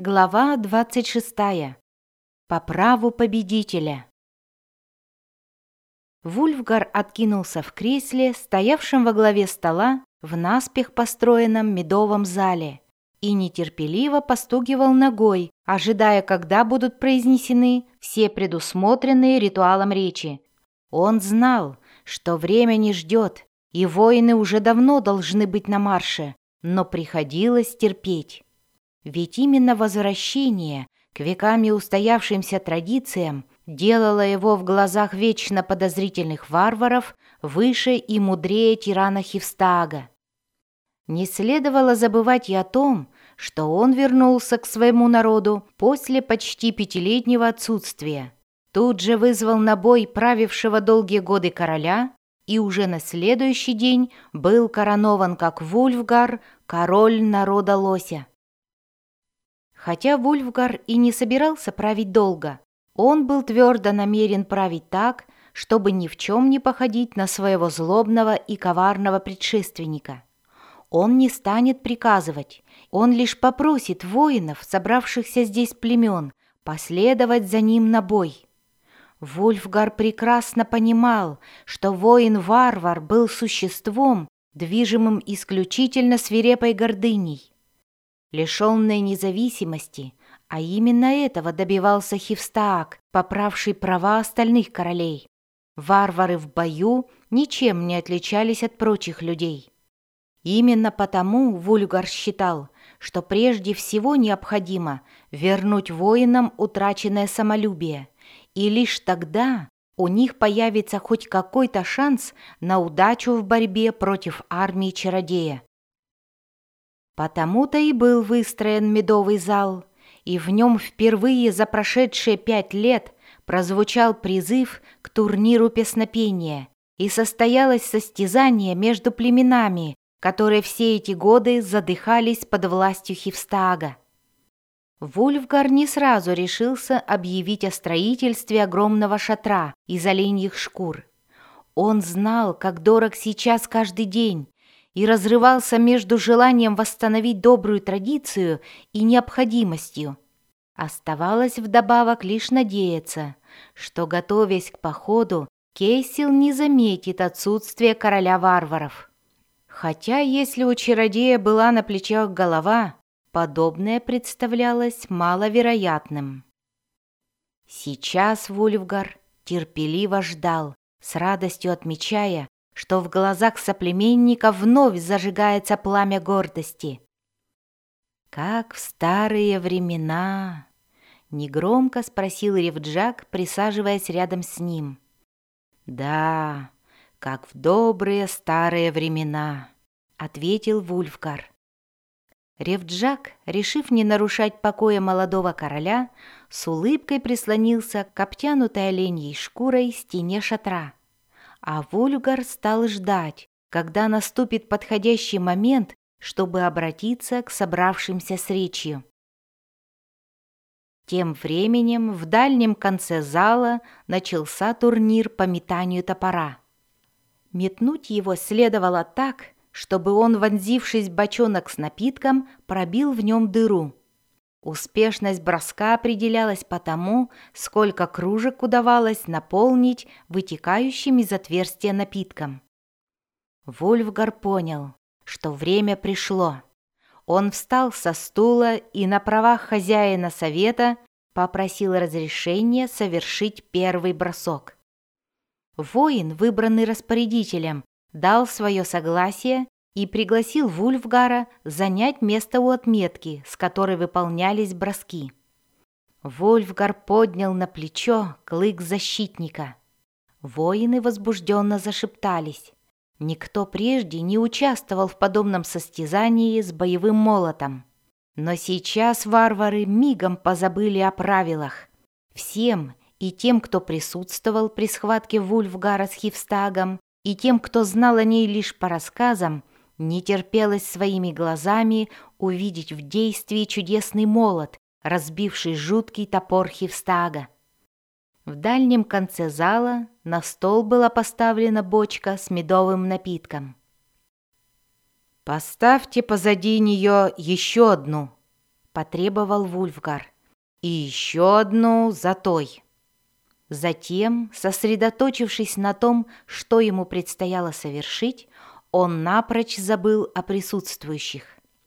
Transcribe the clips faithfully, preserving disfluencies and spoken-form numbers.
Глава двадцать шестая. По праву победителя. Вульфгар откинулся в кресле, стоявшем во главе стола в наспех построенном медовом зале, и нетерпеливо постукивал ногой, ожидая, когда будут произнесены все предусмотренные ритуалом речи. Он знал, что время не ждет, и воины уже давно должны быть на марше, но приходилось терпеть. Ведь именно возвращение к веками устоявшимся традициям делало его в глазах вечно подозрительных варваров выше и мудрее тирана Хивстаага. Не следовало забывать и о том, что он вернулся к своему народу после почти пятилетнего отсутствия, тут же вызвал на бой правившего долгие годы короля и уже на следующий день был коронован как Вульфгар, король народа Лося. Хотя Вульфгар и не собирался править долго, он был твердо намерен править так, чтобы ни в чем не походить на своего злобного и коварного предшественника. Он не станет приказывать, он лишь попросит воинов, собравшихся здесь племен, последовать за ним на бой. Вульфгар прекрасно понимал, что воин-варвар был существом, движимым исключительно свирепой гордыней. Лишенной независимости, а именно этого добивался Хивстааг, поправший права остальных королей. Варвары в бою ничем не отличались от прочих людей. Именно потому Вульфгар считал, что прежде всего необходимо вернуть воинам утраченное самолюбие, и лишь тогда у них появится хоть какой-то шанс на удачу в борьбе против армии чародея. Потому-то и был выстроен медовый зал, и в нем впервые за прошедшие пять лет прозвучал призыв к турниру песнопения, и состоялось состязание между племенами, которые все эти годы задыхались под властью Хивстаага. Вульфгар не сразу решился объявить о строительстве огромного шатра из оленьих шкур. Он знал, как дорог сейчас каждый день, и разрывался между желанием восстановить добрую традицию и необходимостью. Оставалось вдобавок лишь надеяться, что, готовясь к походу, Кейсил не заметит отсутствие короля варваров. Хотя, если у чародея была на плечах голова, подобное представлялось маловероятным. Сейчас Вульфгар терпеливо ждал, с радостью отмечая, что в глазах соплеменника вновь зажигается пламя гордости. «Как в старые времена?» — негромко спросил Ревджак, присаживаясь рядом с ним. «Да, как в добрые старые времена», — ответил Вульфгар. Ревджак, решив не нарушать покоя молодого короля, с улыбкой прислонился к обтянутой оленьей шкурой стене шатра. А Вульфгар стал ждать, когда наступит подходящий момент, чтобы обратиться к собравшимся с речью. Тем временем в дальнем конце зала начался турнир по метанию топора. Метнуть его следовало так, чтобы он, вонзившись в бочонок с напитком, пробил в нем дыру. Успешность броска определялась по тому, сколько кружек удавалось наполнить вытекающим из отверстия напитком. Вульфгар понял, что время пришло. Он встал со стула и на правах хозяина совета попросил разрешения совершить первый бросок. Воин, выбранный распорядителем, дал свое согласие и пригласил Вульфгара занять место у отметки, с которой выполнялись броски. Вульфгар поднял на плечо клык защитника. Воины возбужденно зашептались. Никто прежде не участвовал в подобном состязании с боевым молотом. Но сейчас варвары мигом позабыли о правилах. Всем, и тем, кто присутствовал при схватке Вульфгара с Хивстаагом, и тем, кто знал о ней лишь по рассказам, не терпелось своими глазами увидеть в действии чудесный молот, разбивший жуткий топор Хивстаага. В дальнем конце зала на стол была поставлена бочка с медовым напитком. «Поставьте позади нее еще одну», — потребовал Вульфгар. «И еще одну за той». Затем, сосредоточившись на том, что ему предстояло совершить, он напрочь забыл о присутствующих.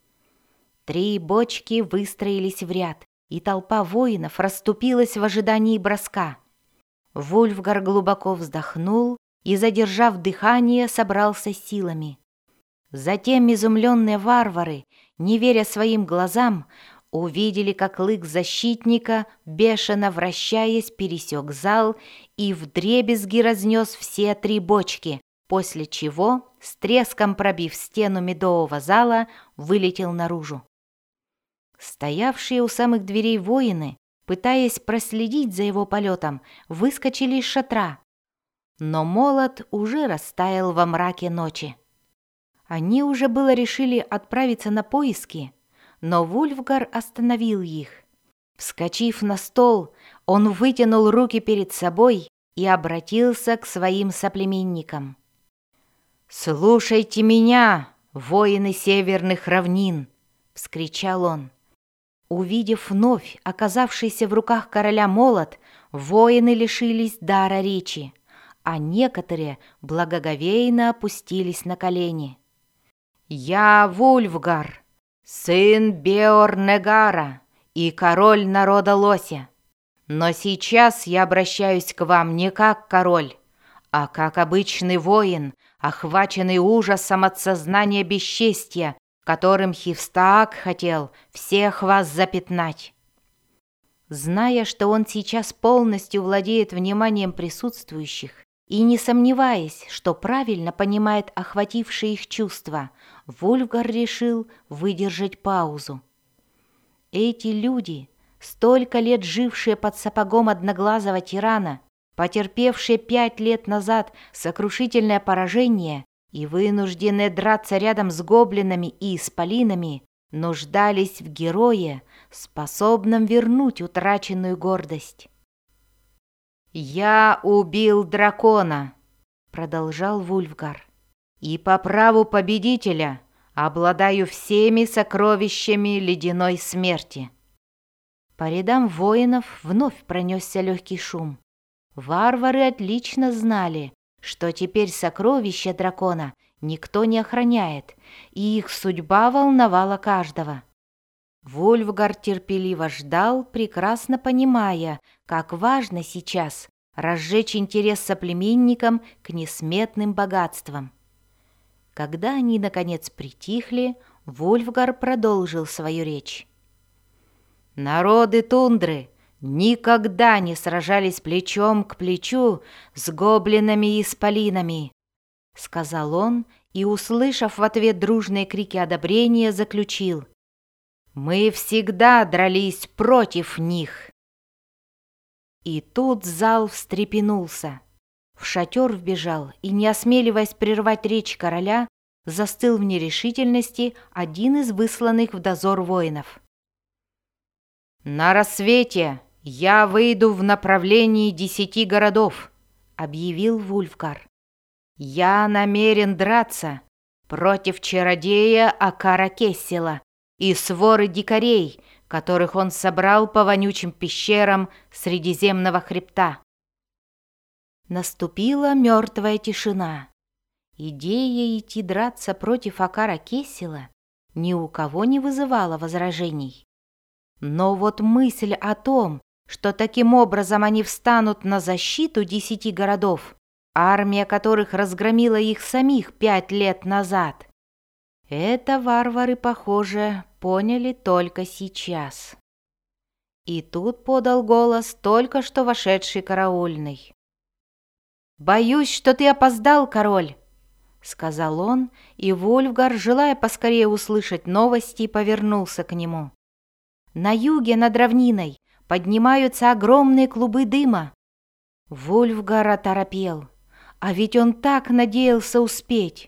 Три бочки выстроились в ряд, и толпа воинов расступилась в ожидании броска. Вульфгар глубоко вздохнул и, задержав дыхание, собрался силами. Затем изумленные варвары, не веря своим глазам, увидели, как лык защитника, бешено вращаясь, пересек зал и вдребезги разнес все три бочки, после чего, с треском пробив стену медового зала, вылетел наружу. Стоявшие у самых дверей воины, пытаясь проследить за его полетом, выскочили из шатра. Но молот уже растаял во мраке ночи. Они уже было решили отправиться на поиски, но Вульфгар остановил их. Вскочив на стол, он вытянул руки перед собой и обратился к своим соплеменникам. «Слушайте меня, воины северных равнин!» — вскричал он. Увидев вновь оказавшийся в руках короля молот, воины лишились дара речи, а некоторые благоговейно опустились на колени. «Я Вульфгар, сын Беорнегара и король народа Лося. Но сейчас я обращаюсь к вам не как король, а как обычный воин, охваченный ужасом от сознания бесчестия, которым Хивстаак хотел всех вас запятнать». Зная, что он сейчас полностью владеет вниманием присутствующих и не сомневаясь, что правильно понимает охватившие их чувства, Вульфгар решил выдержать паузу. Эти люди, столько лет жившие под сапогом одноглазого тирана, потерпевшие пять лет назад сокрушительное поражение и вынужденные драться рядом с гоблинами и исполинами, нуждались в герое, способном вернуть утраченную гордость. «Я убил дракона», — продолжал Вульфгар, «и по праву победителя обладаю всеми сокровищами ледяной смерти». По рядам воинов вновь пронесся легкий шум. Варвары отлично знали, что теперь сокровища дракона никто не охраняет, и их судьба волновала каждого. Вульфгар терпеливо ждал, прекрасно понимая, как важно сейчас разжечь интерес соплеменникам к несметным богатствам. Когда они, наконец, притихли, Вульфгар продолжил свою речь. «Народы тундры никогда не сражались плечом к плечу с гоблинами и исполинами», — сказал он, и, услышав в ответ дружные крики одобрения, заключил: «Мы всегда дрались против них». И тут зал встрепенулся. В шатер вбежал и, не осмеливаясь прервать речь короля, застыл в нерешительности один из высланных в дозор воинов. «На рассвете я выйду в направлении десяти городов», — объявил Вульфгар. «Я намерен драться против чародея Акара Кессела и своры дикарей, которых он собрал по вонючим пещерам Средиземного хребта». Наступила мертвая тишина. Идея идти драться против Акара Кессела ни у кого не вызывала возражений. Но вот мысль о том, что таким образом они встанут на защиту десяти городов, армия которых разгромила их самих пять лет назад, это варвары, похоже, поняли только сейчас. И тут подал голос только что вошедший караульный. «Боюсь, что ты опоздал, король», — сказал он, и Вульфгар, желая поскорее услышать новости, повернулся к нему. «На юге над равниной поднимаются огромные клубы дыма». Вульфгар оторопел, а ведь он так надеялся успеть.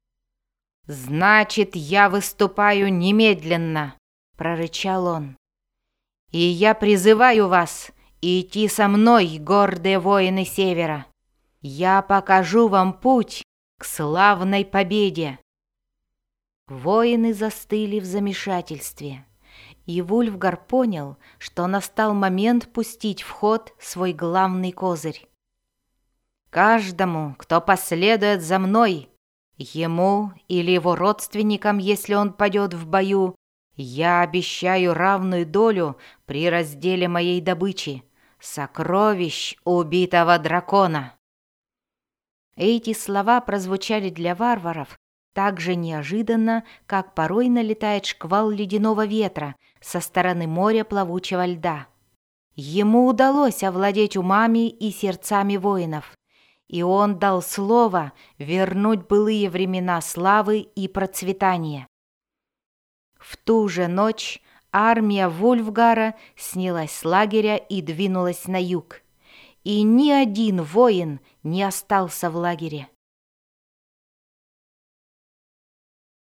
«Значит, я выступаю немедленно», — прорычал он. «И я призываю вас идти со мной, гордые воины Севера. Я покажу вам путь к славной победе». Воины застыли в замешательстве. И Вульфгар понял, что настал момент пустить в ход свой главный козырь. «Каждому, кто последует за мной, ему или его родственникам, если он падет в бою, я обещаю равную долю при разделе моей добычи, сокровищ убитого дракона». Эти слова прозвучали для варваров так же неожиданно, как порой налетает шквал ледяного ветра со стороны моря плавучего льда. Ему удалось овладеть умами и сердцами воинов, и он дал слово вернуть былые времена славы и процветания. В ту же ночь армия Вульфгара снялась с лагеря и двинулась на юг, и ни один воин не остался в лагере.